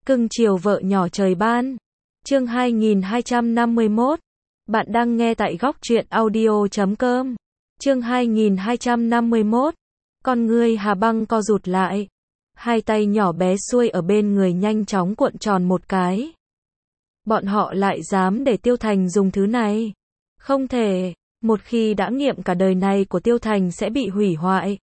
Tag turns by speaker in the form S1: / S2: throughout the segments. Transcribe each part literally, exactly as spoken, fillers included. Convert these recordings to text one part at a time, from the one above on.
S1: Cưng chiều vợ nhỏ trời ban. Chương hai nghìn hai trăm năm mươi mốt. Bạn đang nghe tại góc truyện audio chấm com. Chương hai nghìn hai trăm năm mươi mốt. Con ngươi Hà Băng co rụt lại. Hai tay nhỏ bé xuôi ở bên người nhanh chóng cuộn tròn một cái. Bọn họ lại dám để Tiêu Thành dùng thứ này. Không thể, một khi đã nghiệm cả đời này của Tiêu Thành sẽ bị hủy hoại.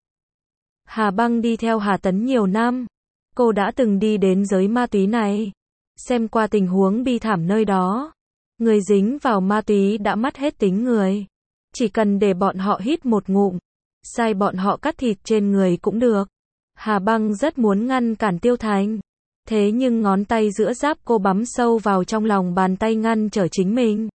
S1: Hà Băng đi theo Hà Tấn nhiều năm. Cô đã từng đi đến giới ma túy này. Xem qua tình huống bi thảm nơi đó. Người dính vào ma túy đã mất hết tính người. Chỉ cần để bọn họ hít một ngụm. Sai bọn họ cắt thịt trên người cũng được. Hà Băng rất muốn ngăn cản Tiêu Thành. Thế nhưng ngón tay giữa giáp cô bắm sâu vào trong lòng bàn tay ngăn trở chính mình.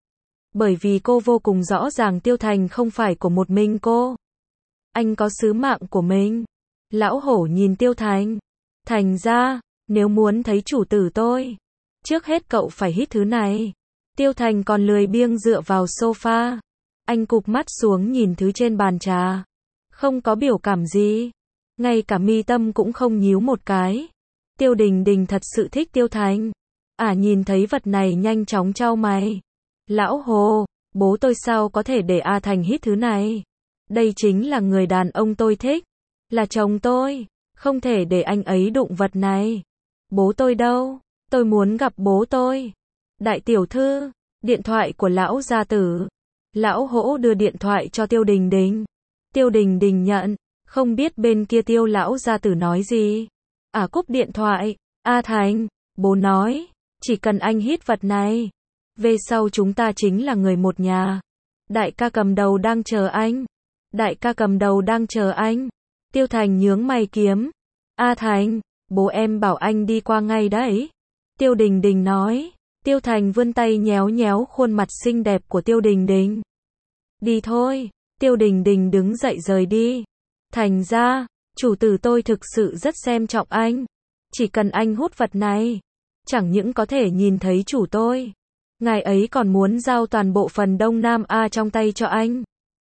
S1: Bởi vì cô vô cùng rõ ràng Tiêu Thành không phải của một mình cô. Anh có sứ mạng của mình. Lão hổ nhìn Tiêu Thành. Thành ra, nếu muốn thấy chủ tử tôi, trước hết cậu phải hít thứ này. Tiêu Thành còn lười biếng dựa vào sofa. Anh cụp mắt xuống nhìn thứ trên bàn trà. Không có biểu cảm gì. Ngay cả mi tâm cũng không nhíu một cái. Tiêu Đình Đình thật sự thích Tiêu Thành. À nhìn thấy vật này nhanh chóng chau mày. Lão Hồ, bố tôi sao có thể để A Thành hít thứ này? Đây chính là người đàn ông tôi thích. Là chồng tôi. Không thể để anh ấy đụng vật này. Bố tôi đâu? Tôi muốn gặp bố tôi. Đại tiểu thư, điện thoại của lão gia tử. Lão hỗ đưa điện thoại cho Tiêu Đình Đình. Tiêu Đình Đình nhận. Không biết bên kia Tiêu lão gia tử nói gì. À cúp điện thoại. A Thành, bố nói, chỉ cần anh hít vật này, về sau chúng ta chính là người một nhà. Đại ca cầm đầu đang chờ anh. Đại ca cầm đầu đang chờ anh. Tiêu Thành nhướng mày kiếm. A Thành, bố em bảo anh đi qua ngay đấy. Tiêu Đình Đình nói. Tiêu Thành vươn tay nhéo nhéo khuôn mặt xinh đẹp của Tiêu Đình Đình. Đi thôi. Tiêu Đình Đình đứng dậy rời đi. Thành ra, chủ tử tôi thực sự rất xem trọng anh. Chỉ cần anh hút vật này, chẳng những có thể nhìn thấy chủ tôi, ngài ấy còn muốn giao toàn bộ phần Đông Nam A trong tay cho anh.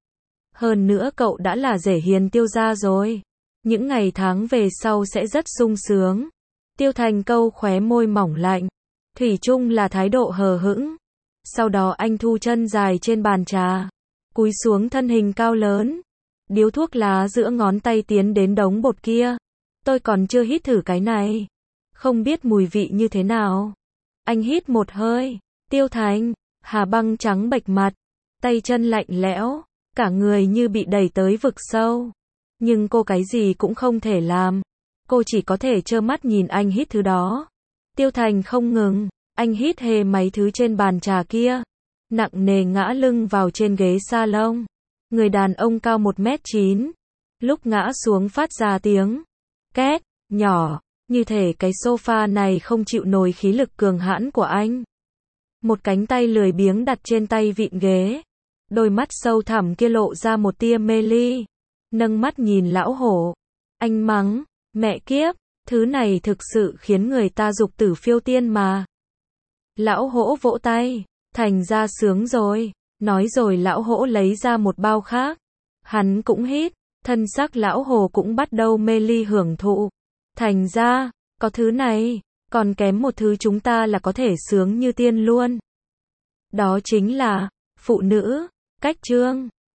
S1: Hơn nữa cậu đã là rể hiền Tiêu gia rồi. Những ngày tháng về sau sẽ rất sung sướng. Tiêu Thành câu khóe môi mỏng lạnh. Thủy chung là thái độ hờ hững. Sau đó anh thu chân dài trên bàn trà. Cúi xuống thân hình cao lớn. Điếu thuốc lá giữa ngón tay tiến đến đống bột kia. Tôi còn chưa hít thử cái này. Không biết mùi vị như thế nào. Anh hít một hơi. Tiêu Thành, Hà Băng trắng bệch mặt. Tay chân lạnh lẽo. Cả người như bị đẩy tới vực sâu. Nhưng cô cái gì cũng không thể làm. Cô chỉ có thể trơ mắt nhìn anh hít thứ đó. Tiêu Thành không ngừng. Anh hít hề mấy thứ trên bàn trà kia. Nặng nề ngã lưng vào trên ghế salon. Người đàn ông cao một mét chín. Lúc ngã xuống phát ra tiếng két, nhỏ. Như thể cái sofa này không chịu nổi khí lực cường hãn của anh. Một cánh tay lười biếng đặt trên tay vịn ghế. Đôi mắt sâu thẳm kia lộ ra một tia mê ly. Nâng mắt nhìn lão hổ. Anh mắng, mẹ kiếp, thứ này thực sự khiến người ta dục tử phiêu tiên mà. Lão hổ vỗ tay, thành ra sướng rồi. Nói rồi lão hổ lấy ra một bao khác. Hắn cũng hít, thân xác lão hổ cũng bắt đầu mê ly hưởng thụ. Thành ra, có thứ này, còn kém một thứ chúng ta là có thể sướng như tiên luôn. Đó chính là, phụ nữ, cách chương.